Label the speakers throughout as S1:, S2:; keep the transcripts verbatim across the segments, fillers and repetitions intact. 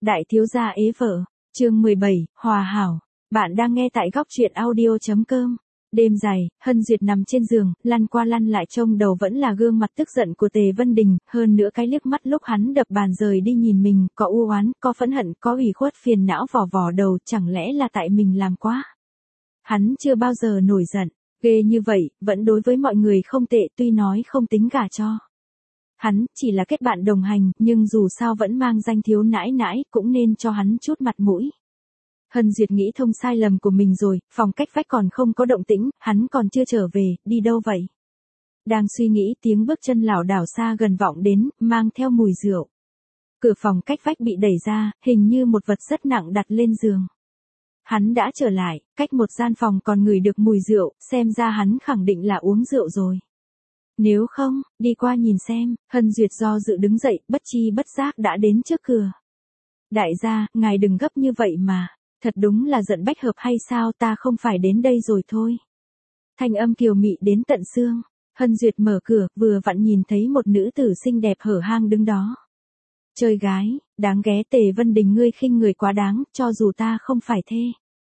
S1: Đại thiếu gia ế vợ, chương mười bảy, Hòa hảo. Bạn đang nghe tại góc truyện audio chấm com. Đêm dài, Hân Duyệt nằm trên giường, lăn qua lăn lại trông đầu vẫn là gương mặt tức giận của Tề Vân Đình, hơn nữa cái liếc mắt lúc hắn đập bàn rời đi nhìn mình, có u oán, có phẫn hận, có ủy khuất phiền não vò vò đầu, chẳng lẽ là tại mình làm quá. Hắn chưa bao giờ nổi giận, ghê như vậy, vẫn đối với mọi người không tệ tuy nói không tính gả cho. Hắn chỉ là kết bạn đồng hành, nhưng dù sao vẫn mang danh thiếu nãi nãi, cũng nên cho hắn chút mặt mũi. Hân Duyệt nghĩ thông sai lầm của mình rồi, phòng cách vách còn không có động tĩnh, hắn còn chưa trở về, đi đâu vậy? Đang suy nghĩ tiếng bước chân lảo đảo xa gần vọng đến, mang theo mùi rượu. Cửa phòng cách vách bị đẩy ra, hình như một vật rất nặng đặt lên giường. Hắn đã trở lại, cách một gian phòng còn ngửi được mùi rượu, xem ra hắn khẳng định là uống rượu rồi. Nếu không, đi qua nhìn xem, Hân Duyệt do dự đứng dậy, bất chi bất giác đã đến trước cửa. Đại gia, ngài đừng gấp như vậy mà, thật đúng là giận bách hợp hay sao, ta không phải đến đây rồi thôi. Thanh âm kiều mị đến tận xương, Hân Duyệt mở cửa, vừa vặn nhìn thấy một nữ tử xinh đẹp hở hang đứng đó. Chơi gái, đáng ghé Tề Vân Đình ngươi khinh người quá đáng, cho dù ta không phải thê.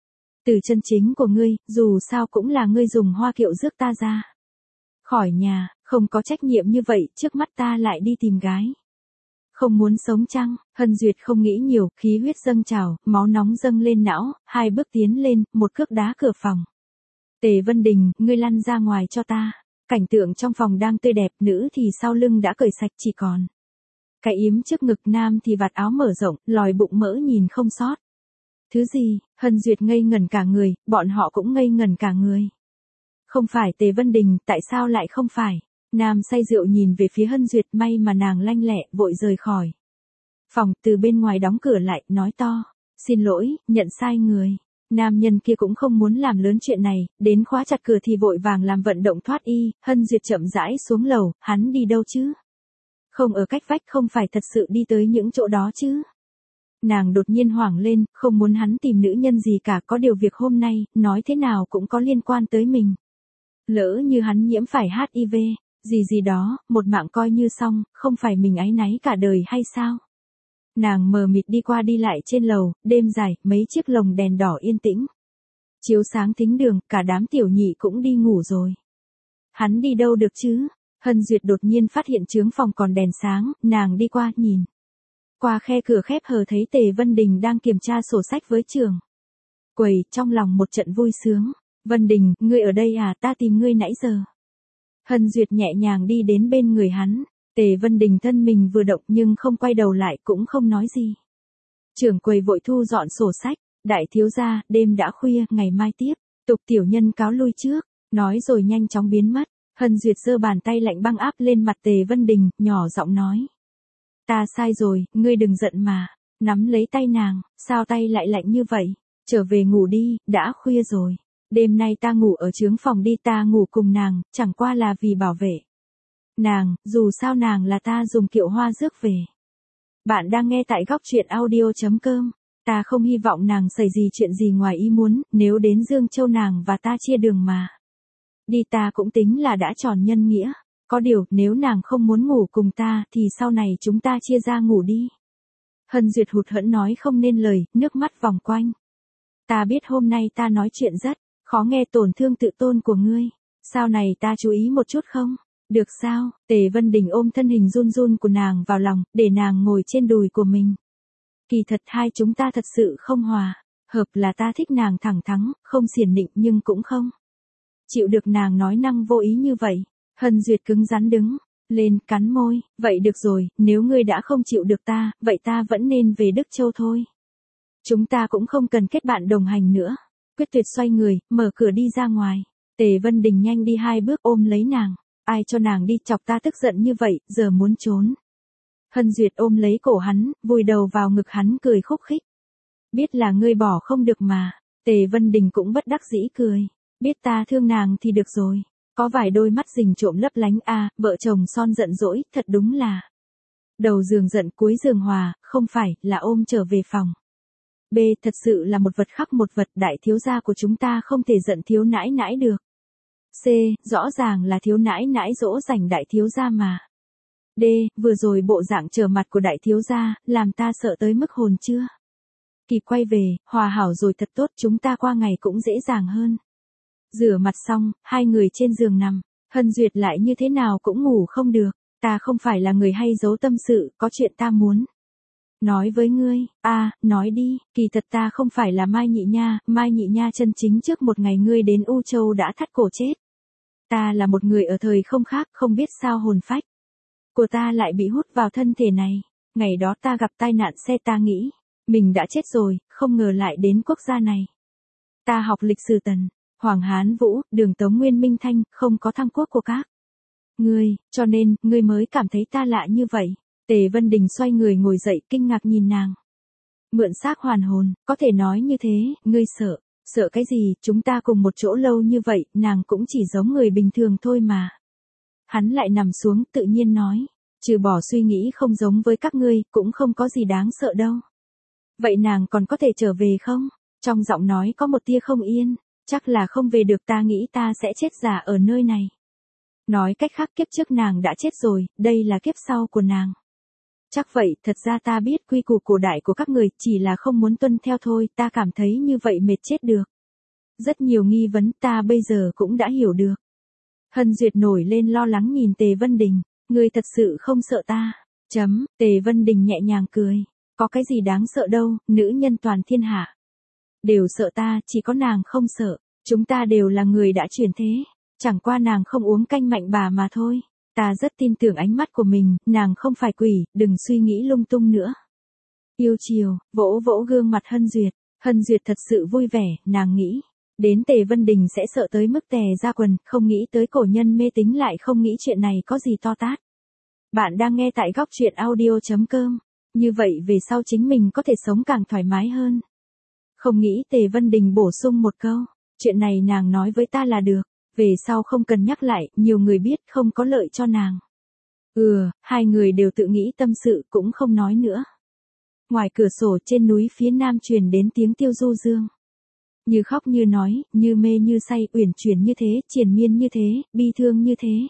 S1: Từ chân chính của ngươi, dù sao cũng là ngươi dùng hoa kiệu rước ta ra khỏi nhà, không có trách nhiệm như vậy, trước mắt ta lại đi tìm gái. Không muốn sống chăng? Hân Duyệt không nghĩ nhiều, khí huyết dâng trào, máu nóng dâng lên não, hai bước tiến lên, một cước đá cửa phòng. Tề Vân Đình, ngươi lăn ra ngoài cho ta. Cảnh tượng trong phòng đang tươi đẹp, nữ thì sau lưng đã cởi sạch chỉ còn cái yếm trước ngực, nam thì vạt áo mở rộng, lòi bụng mỡ nhìn không sót. Thứ gì? Hân Duyệt ngây ngẩn cả người, bọn họ cũng ngây ngẩn cả người. Không phải Tề Vân Đình, tại sao lại không phải? Nam say rượu nhìn về phía Hân Duyệt, may mà nàng lanh lẹ, vội rời khỏi phòng, từ bên ngoài đóng cửa lại, nói to. Xin lỗi, nhận sai người. Nam nhân kia cũng không muốn làm lớn chuyện này, đến khóa chặt cửa thì vội vàng làm vận động thoát y. Hân Duyệt chậm rãi xuống lầu, hắn đi đâu chứ? Không ở cách vách, không phải thật sự đi tới những chỗ đó chứ? Nàng đột nhiên hoảng lên, không muốn hắn tìm nữ nhân gì cả, có điều việc hôm nay, nói thế nào cũng có liên quan tới mình. Lỡ như hắn nhiễm phải hát i vê, gì gì đó, một mạng coi như xong, không phải mình áy náy cả đời hay sao? Nàng mờ mịt đi qua đi lại trên lầu, đêm dài, mấy chiếc lồng đèn đỏ yên tĩnh chiếu sáng thính đường, cả đám tiểu nhị cũng đi ngủ rồi. Hắn đi đâu được chứ? Hân Duyệt đột nhiên phát hiện trướng phòng còn đèn sáng, nàng đi qua, nhìn qua khe cửa khép hờ thấy Tề Vân Đình đang kiểm tra sổ sách với trường quầy, trong lòng một trận vui sướng. Vân Đình, ngươi ở đây à, ta tìm ngươi nãy giờ. Hân Duyệt nhẹ nhàng đi đến bên người hắn. Tề Vân Đình thân mình vừa động nhưng không quay đầu lại, cũng không nói gì. Trưởng quầy vội thu dọn sổ sách. Đại thiếu gia, đêm đã khuya, ngày mai tiếp tục, tiểu nhân cáo lui trước. Nói rồi nhanh chóng biến mất. Hân Duyệt giơ bàn tay lạnh băng áp lên mặt Tề Vân Đình, nhỏ giọng nói. Ta sai rồi, ngươi đừng giận mà. Nắm lấy tay nàng, sao tay lại lạnh như vậy? Trở về ngủ đi, đã khuya rồi. Đêm nay ta ngủ ở trướng phòng đi, ta ngủ cùng nàng, chẳng qua là vì bảo vệ nàng, dù sao nàng là ta dùng kiệu hoa rước về. Bạn đang nghe tại góc truyện audio chấm com. Ta không hy vọng nàng xảy gì chuyện gì ngoài ý muốn, nếu đến Dương Châu nàng và ta chia đường mà đi, ta cũng tính là đã tròn nhân nghĩa. Có điều, nếu nàng không muốn ngủ cùng ta, thì sau này chúng ta chia ra ngủ đi. Hân Duyệt hụt hẫng nói không nên lời, nước mắt vòng quanh. Ta biết hôm nay ta nói chuyện rất khó nghe, tổn thương tự tôn của ngươi. Sau này ta chú ý một chút không? Được sao? Tề Vân Đình ôm thân hình run run của nàng vào lòng, để nàng ngồi trên đùi của mình. Kỳ thật hai chúng ta thật sự không hòa hợp, là ta thích nàng thẳng thắn, không xiển nịnh nhưng cũng không chịu được nàng nói năng vô ý như vậy. Hân Duyệt cứng rắn đứng lên, cắn môi. Vậy được rồi, nếu ngươi đã không chịu được ta, vậy ta vẫn nên về Đức Châu thôi. Chúng ta cũng không cần kết bạn đồng hành nữa. Quyết tuyệt xoay người, mở cửa đi ra ngoài. Tề Vân Đình nhanh đi hai bước ôm lấy nàng. Ai cho nàng đi, chọc ta tức giận như vậy, giờ muốn trốn. Hân Duyệt ôm lấy cổ hắn, vùi đầu vào ngực hắn, cười khúc khích. Biết là ngươi bỏ không được mà. Tề Vân Đình cũng bất đắc dĩ cười. Biết ta thương nàng thì được rồi. Có vài đôi mắt rình trộm lấp lánh a, à, vợ chồng son giận dỗi, thật đúng là đầu giường giận cuối giường hòa, không phải là ôm trở về phòng. B. Thật sự là một vật khắc một vật, đại thiếu gia của chúng ta không thể giận thiếu nãi nãi được. C. Rõ ràng là thiếu nãi nãi dỗ dành đại thiếu gia mà. D, vừa rồi bộ dạng trở mặt của đại thiếu gia, làm ta sợ tới mức hồn chưa. Kịp quay về, hòa hảo rồi thật tốt, chúng ta qua ngày cũng dễ dàng hơn. Rửa mặt xong, hai người trên giường nằm, Hân Duyệt lại như thế nào cũng ngủ không được, ta không phải là người hay giấu tâm sự, có chuyện ta muốn nói với ngươi. A, à, nói đi, kỳ thật ta không phải là Mai Nhị Nha, Mai Nhị Nha chân chính trước một ngày ngươi đến U Châu đã thắt cổ chết. Ta là một người ở thời không khác, không biết sao hồn phách của ta lại bị hút vào thân thể này. Ngày đó ta gặp tai nạn xe, ta nghĩ mình đã chết rồi, không ngờ lại đến quốc gia này. Ta học lịch sử Tần, Hoàng Hán Vũ, Đường Tống Nguyên Minh Thanh, không có thăng quốc của các ngươi, cho nên, ngươi mới cảm thấy ta lạ như vậy. Tề Vân Đình xoay người ngồi dậy, kinh ngạc nhìn nàng. Mượn xác hoàn hồn, có thể nói như thế, ngươi sợ, sợ cái gì, chúng ta cùng một chỗ lâu như vậy, nàng cũng chỉ giống người bình thường thôi mà. Hắn lại nằm xuống, tự nhiên nói, trừ bỏ suy nghĩ không giống với các ngươi, cũng không có gì đáng sợ đâu. Vậy nàng còn có thể trở về không? Trong giọng nói có một tia không yên, chắc là không về được, ta nghĩ ta sẽ chết già ở nơi này. Nói cách khác kiếp trước nàng đã chết rồi, đây là kiếp sau của nàng. Chắc vậy, thật ra ta biết quy củ cổ đại của các người, chỉ là không muốn tuân theo thôi, ta cảm thấy như vậy mệt chết được. Rất nhiều nghi vấn ta bây giờ cũng đã hiểu được. Hân Duyệt nổi lên lo lắng nhìn Tề Vân Đình, ngươi thật sự không sợ ta. Chấm, Tề Vân Đình nhẹ nhàng cười, có cái gì đáng sợ đâu, nữ nhân toàn thiên hạ đều sợ ta, chỉ có nàng không sợ, chúng ta đều là người đã chuyển thế, chẳng qua nàng không uống canh mạnh bà mà thôi. Ta rất tin tưởng ánh mắt của mình, nàng không phải quỷ, đừng suy nghĩ lung tung nữa. Yêu chiều, vỗ vỗ gương mặt Hân Duyệt, Hân Duyệt thật sự vui vẻ, nàng nghĩ, đến Tề Vân Đình sẽ sợ tới mức tè ra quần, không nghĩ tới cổ nhân mê tín lại không nghĩ chuyện này có gì to tát. Bạn đang nghe tại góc truyện audio.com, như vậy về sau chính mình có thể sống càng thoải mái hơn. Không nghĩ Tề Vân Đình bổ sung một câu, chuyện này nàng nói với ta là được. Về sau không cần nhắc lại, nhiều người biết không có lợi cho nàng. Ừ, hai người đều tự nghĩ tâm sự cũng không nói nữa. Ngoài cửa sổ trên núi phía nam truyền đến tiếng tiêu du dương. Như khóc như nói, như mê như say, uyển chuyển như thế, triền miên như thế, bi thương như thế.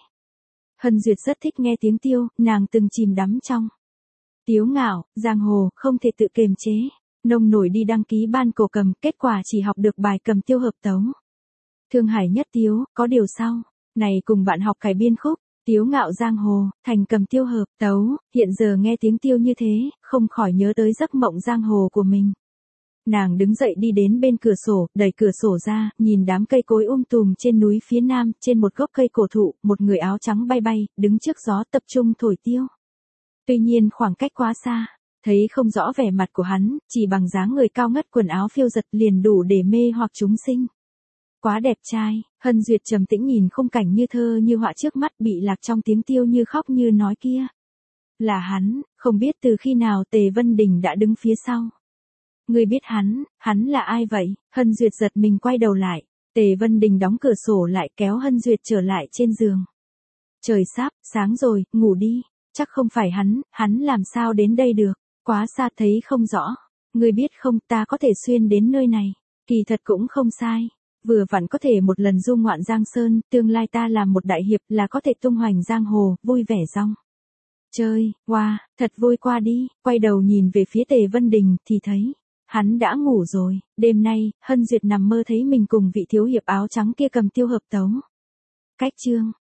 S1: Hân Duyệt rất thích nghe tiếng tiêu, nàng từng chìm đắm trong tiếu ngạo, giang hồ, không thể tự kiềm chế. Nông nổi đi đăng ký ban cổ cầm, kết quả chỉ học được bài cầm tiêu hợp tấu. Thương Hải nhất tiếu, có điều sau, này cùng bạn học cải biên khúc, tiếu ngạo giang hồ, thành cầm tiêu hợp tấu, hiện giờ nghe tiếng tiêu như thế, không khỏi nhớ tới giấc mộng giang hồ của mình. Nàng đứng dậy đi đến bên cửa sổ, đẩy cửa sổ ra, nhìn đám cây cối um tùm trên núi phía nam, trên một gốc cây cổ thụ, một người áo trắng bay bay, đứng trước gió tập trung thổi tiêu. Tuy nhiên khoảng cách quá xa, thấy không rõ vẻ mặt của hắn, chỉ bằng dáng người cao ngất quần áo phiêu giật liền đủ để mê hoặc chúng sinh. Quá đẹp trai, Hân Duyệt trầm tĩnh nhìn khung cảnh như thơ như họa trước mắt, bị lạc trong tiếng tiêu như khóc như nói kia. Là hắn, không biết từ khi nào Tề Vân Đình đã đứng phía sau. Ngươi biết hắn, hắn là ai vậy? Hân Duyệt giật mình quay đầu lại, Tề Vân Đình đóng cửa sổ lại kéo Hân Duyệt trở lại trên giường. Trời sắp, sáng rồi, ngủ đi, chắc không phải hắn, hắn làm sao đến đây được, quá xa thấy không rõ. Ngươi biết không, ta có thể xuyên đến nơi này, kỳ thật cũng không sai. Vừa vặn có thể một lần du ngoạn Giang Sơn, tương lai ta làm một đại hiệp là có thể tung hoành giang hồ, vui vẻ rong chơi, wow, thật vui qua đi, quay đầu nhìn về phía Tề Vân Đình thì thấy, hắn đã ngủ rồi, đêm nay, Hân Duyệt nằm mơ thấy mình cùng vị thiếu hiệp áo trắng kia cầm tiêu hợp tấu. Cách chương